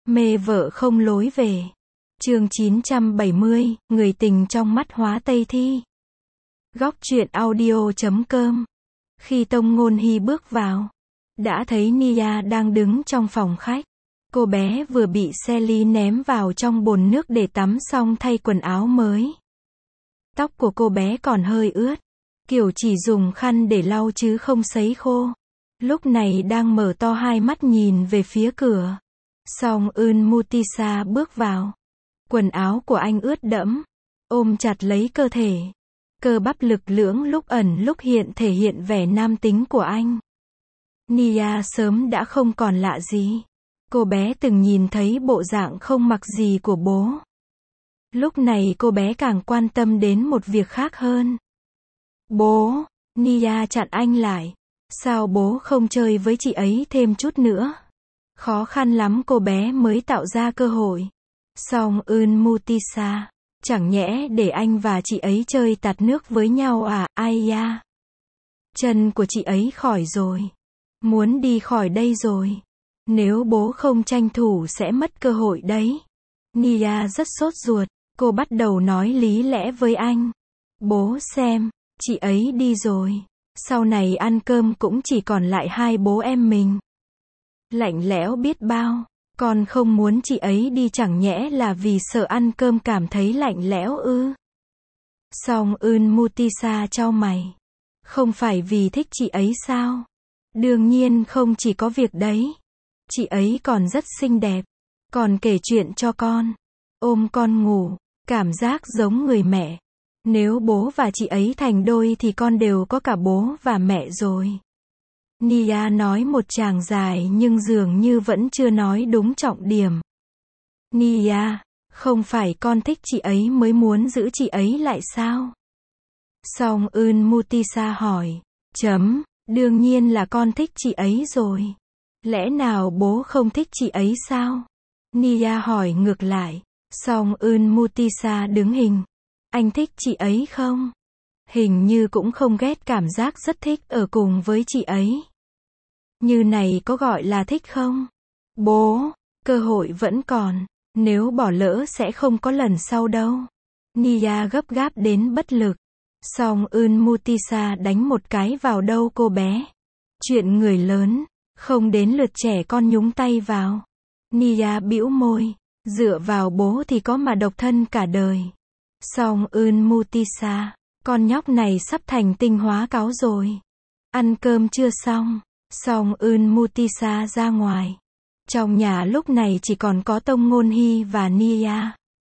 Mê vợ không lối về. Chương 970, người tình trong mắt hóa Tây Thi. Góc truyện audio.com. Khi Tông Ngôn Hy bước vào, đã thấy Nia đang đứng trong phòng khách. Cô bé vừa bị Sally ném vào trong bồn nước để tắm xong thay quần áo mới. Tóc của cô bé còn hơi ướt, kiểu chỉ dùng khăn để lau chứ không sấy khô. Lúc này đang mở to hai mắt nhìn về phía cửa. Song Eun Mutisa bước vào. Quần áo của anh ướt đẫm, ôm chặt lấy cơ thể. Cơ bắp lực lưỡng lúc ẩn lúc hiện thể hiện vẻ nam tính của anh. Nia sớm đã không còn lạ gì. Cô bé từng nhìn thấy bộ dạng không mặc gì của bố. Lúc này cô bé càng quan tâm đến một việc khác hơn. Bố, Nia chặn anh lại. Sao bố không chơi với chị ấy thêm chút nữa? Khó khăn lắm cô bé mới tạo ra cơ hội. Song Eun Mutisa, chẳng nhẽ để anh và chị ấy chơi tạt nước với nhau à? Ai da, chân của chị ấy khỏi rồi, muốn đi khỏi đây rồi. Nếu bố không tranh thủ sẽ mất cơ hội đấy. Nia rất sốt ruột, cô bắt đầu nói lý lẽ với anh. Bố xem, chị ấy đi rồi, sau này ăn cơm cũng chỉ còn lại hai bố em mình. Lạnh lẽo biết bao, con không muốn chị ấy đi chẳng nhẽ là vì sợ ăn cơm cảm thấy lạnh lẽo ư? Song Eun Mutisa chau mày. Không phải vì thích chị ấy sao? Đương nhiên không chỉ có việc đấy. Chị ấy còn rất xinh đẹp, còn kể chuyện cho con, ôm con ngủ, cảm giác giống người mẹ. Nếu bố và chị ấy thành đôi thì con đều có cả bố và mẹ rồi. Nia nói một tràng dài nhưng dường như vẫn chưa nói đúng trọng điểm. Nia, không phải con thích chị ấy mới muốn giữ chị ấy lại sao? Song Eun Mutisa hỏi. Đương nhiên là con thích chị ấy rồi. Lẽ nào bố không thích chị ấy sao? Nia hỏi ngược lại. Song Eun Mutisa đứng hình. Anh thích chị ấy không? Hình như cũng không ghét, cảm giác rất thích ở cùng với chị ấy. Như này có gọi là thích không? Bố, cơ hội vẫn còn, nếu bỏ lỡ sẽ không có lần sau đâu. Nia gấp gáp đến bất lực. Song Eun Mutisa đánh một cái vào đầu cô bé. Chuyện người lớn, không đến lượt trẻ con nhúng tay vào. Nia bĩu môi, dựa vào bố thì có mà độc thân cả đời. Song Eun Mutisa, con nhóc này sắp thành tinh hóa cáo rồi. Ăn cơm chưa xong, Song Eun Mutisa ra ngoài. Trong nhà lúc này chỉ còn có Tông Ngôn Hy và Nia.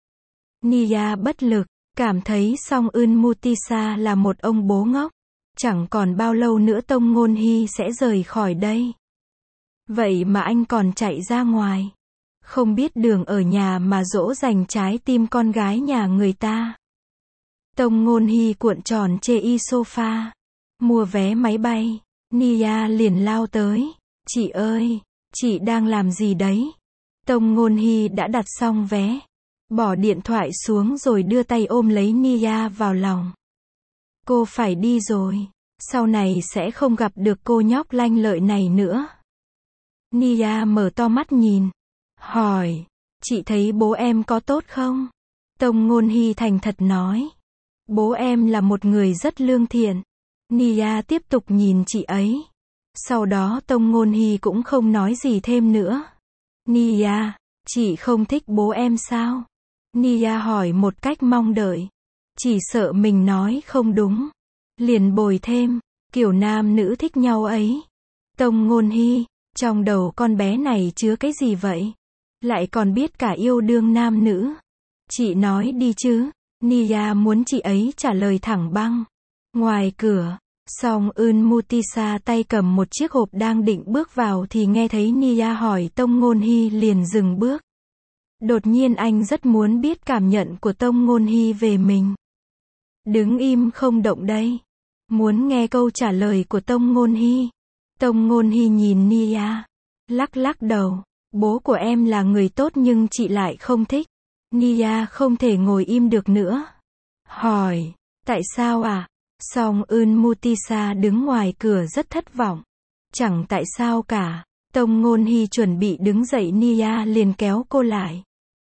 Nia bất lực, cảm thấy Song Eun Mutisa là một ông bố ngốc. Chẳng còn bao lâu nữa Tông Ngôn Hy sẽ rời khỏi đây. Vậy mà anh còn chạy ra ngoài. Không biết đường ở nhà mà dỗ dành trái tim con gái nhà người ta. Tông Ngôn Hy cuộn tròn chê y sofa. Mua vé máy bay. Nia liền lao tới. Chị ơi, chị đang làm gì đấy? Tông Ngôn Hy đã đặt xong vé. Bỏ điện thoại xuống rồi đưa tay ôm lấy Nia vào lòng. Cô phải đi rồi. Sau này sẽ không gặp được cô nhóc lanh lợi này nữa. Nia mở to mắt nhìn. Hỏi, chị thấy bố em có tốt không? Tông Ngôn Hy thành thật nói. Bố em là một người rất lương thiện. Nia tiếp tục nhìn chị ấy. Sau đó Tông Ngôn Hy cũng không nói gì thêm nữa. Nia, chị không thích bố em sao? Nia hỏi một cách mong đợi. Chỉ sợ mình nói không đúng. Liền bồi thêm, kiểu nam nữ thích nhau ấy. Tông Ngôn Hy, trong đầu con bé này chứa cái gì vậy? Lại còn biết cả yêu đương nam nữ. Chị nói đi chứ. Nia muốn chị ấy trả lời thẳng băng. Ngoài cửa, Song Eun Mutisa tay cầm một chiếc hộp đang định bước vào thì nghe thấy Nia hỏi Tông Ngôn Hy liền dừng bước. Đột nhiên anh rất muốn biết cảm nhận của Tông Ngôn Hy về mình. Đứng im không động đây. Muốn nghe câu trả lời của Tông Ngôn Hy. Tông Ngôn Hy nhìn Nia. Lắc lắc đầu. Bố của em là người tốt nhưng chị lại không thích. Nia không thể ngồi im được nữa. Hỏi, tại sao à? Song Eun Mutisa đứng ngoài cửa rất thất vọng. Chẳng tại sao cả. Tông Ngôn Hy chuẩn bị đứng dậy, Nia liền kéo cô lại.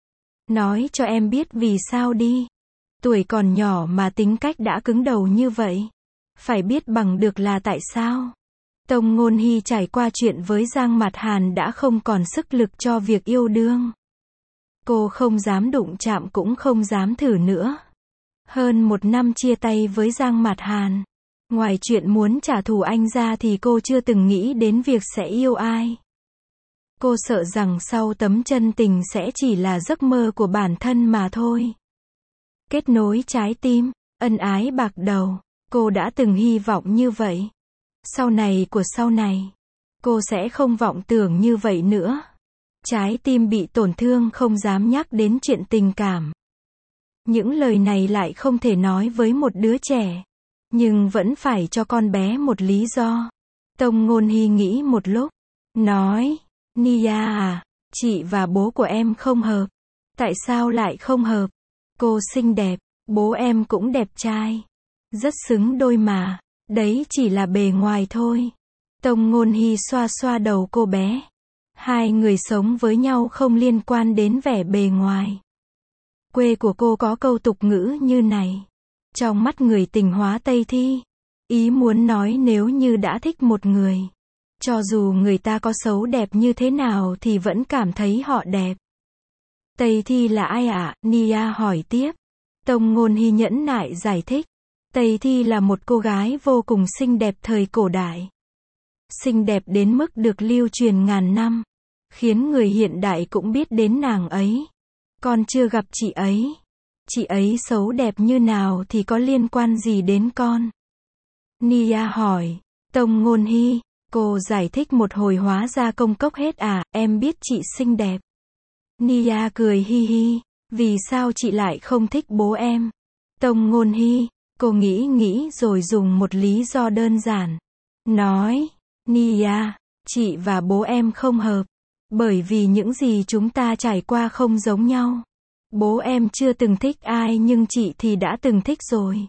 Nói cho em biết vì sao đi. Tuổi còn nhỏ mà tính cách đã cứng đầu như vậy. Phải biết bằng được là tại sao. Tông Ngôn Hy trải qua chuyện với Giang Mạt Hàn đã không còn sức lực cho việc yêu đương. Cô không dám đụng chạm cũng không dám thử nữa. Hơn 1 năm chia tay với Giang Mạt Hàn. Ngoài chuyện muốn trả thù anh ra thì cô chưa từng nghĩ đến việc sẽ yêu ai. Cô sợ rằng sau tấm chân tình sẽ chỉ là giấc mơ của bản thân mà thôi. Kết nối trái tim, ân ái bạc đầu. Cô đã từng hy vọng như vậy. Sau này của sau này, cô sẽ không vọng tưởng như vậy nữa. Trái tim bị tổn thương không dám nhắc đến chuyện tình cảm. Những lời này lại không thể nói với một đứa trẻ. Nhưng vẫn phải cho con bé một lý do. Tông Ngôn Hy nghĩ một lúc. Nói, Nia à, chị và bố của em không hợp. Tại sao lại không hợp? Cô xinh đẹp, bố em cũng đẹp trai. Rất xứng đôi mà. Đấy chỉ là bề ngoài thôi. Tông Ngôn Hy xoa xoa đầu cô bé. Hai người sống với nhau không liên quan đến vẻ bề ngoài. Quê của cô có câu tục ngữ như này. Trong mắt người tình hóa Tây Thi. Ý muốn nói nếu như đã thích một người, cho dù người ta có xấu đẹp như thế nào thì vẫn cảm thấy họ đẹp. Tây Thi là ai ạ? Nia hỏi tiếp. Tông Ngôn Hy nhẫn nại giải thích. Tây Thi là một cô gái vô cùng xinh đẹp thời cổ đại. Xinh đẹp đến mức được lưu truyền ngàn năm. Khiến người hiện đại cũng biết đến nàng ấy. Con chưa gặp chị ấy. Chị ấy xấu đẹp như nào thì có liên quan gì đến con? Nia hỏi. Tông Ngôn Hy, cô giải thích một hồi hóa ra công cốc hết à, em biết chị xinh đẹp. Nia cười hi hi, vì sao chị lại không thích bố em? Tông Ngôn Hy, cô nghĩ rồi dùng một lý do đơn giản. Nói, Nia, chị và bố em không hợp. Bởi vì những gì chúng ta trải qua không giống nhau. Bố em chưa từng thích ai nhưng chị thì đã từng thích rồi.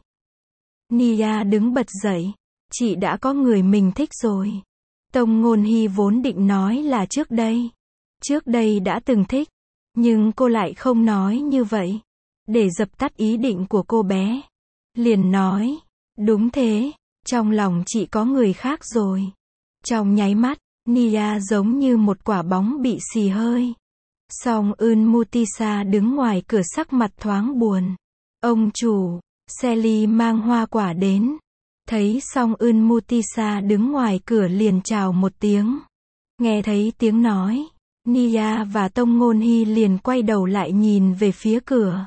Nia đứng bật dậy. Chị đã có người mình thích rồi. Tông Ngôn Hy vốn định nói là trước đây. Trước đây đã từng thích. Nhưng cô lại không nói như vậy. Để dập tắt ý định của cô bé. Liền nói. Đúng thế. Trong lòng chị có người khác rồi. Trong nháy mắt, Nia giống như một quả bóng bị xì hơi. Song Eun Mutisa đứng ngoài cửa sắc mặt thoáng buồn. Ông chủ, Sally mang hoa quả đến. Thấy Song Eun Mutisa đứng ngoài cửa liền chào một tiếng. Nghe thấy tiếng nói, Nia và Tông Ngôn Hy liền quay đầu lại nhìn về phía cửa.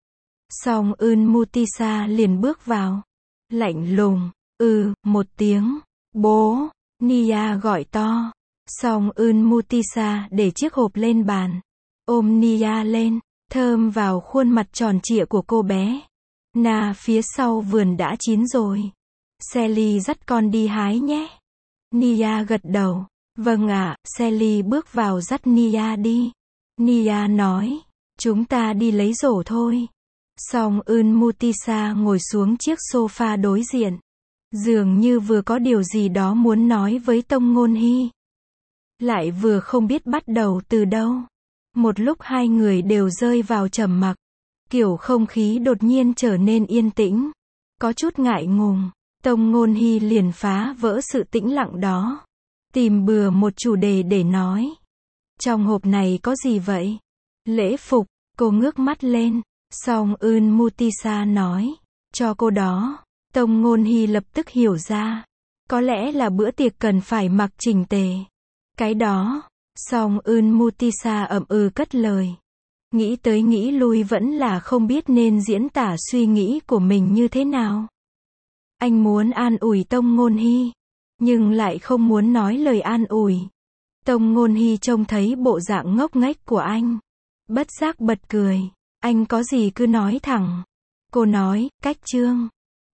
Song Eun Mutisa liền bước vào. Lạnh lùng, một tiếng. Bố, Nia gọi to. Song Eun Mutisa để chiếc hộp lên bàn. Ôm Nia lên, thơm vào khuôn mặt tròn trịa của cô bé. Na, phía sau vườn đã chín rồi. Sally dắt con đi hái nhé. Nia gật đầu. Vâng ạ, Sally bước vào dắt Nia đi. Nia nói, chúng ta đi lấy rổ thôi. Song Eun Mutisa ngồi xuống chiếc sofa đối diện. Dường như vừa có điều gì đó muốn nói với Tông Ngôn Hy. Lại vừa không biết bắt đầu từ đâu. Một lúc hai người đều rơi vào trầm mặc. Kiểu không khí đột nhiên trở nên yên tĩnh. Có chút ngại ngùng. Tông Ngôn Hy liền phá vỡ sự tĩnh lặng đó. Tìm bừa một chủ đề để nói. Trong hộp này có gì vậy? Lễ phục. Cô ngước mắt lên. Song Eun Mutisa nói. Cho cô đó. Tông Ngôn Hy lập tức hiểu ra. Có lẽ là bữa tiệc cần phải mặc chỉnh tề. Cái đó. Song Eun Mutisa cất lời. Nghĩ tới nghĩ lui vẫn là không biết nên diễn tả suy nghĩ của mình như thế nào. Anh muốn an ủi Tông Ngôn Hy. Nhưng lại không muốn nói lời an ủi. Tông Ngôn Hy trông thấy bộ dạng ngốc nghếch của anh. Bất giác bật cười. Anh có gì cứ nói thẳng. Cô nói, cách chương.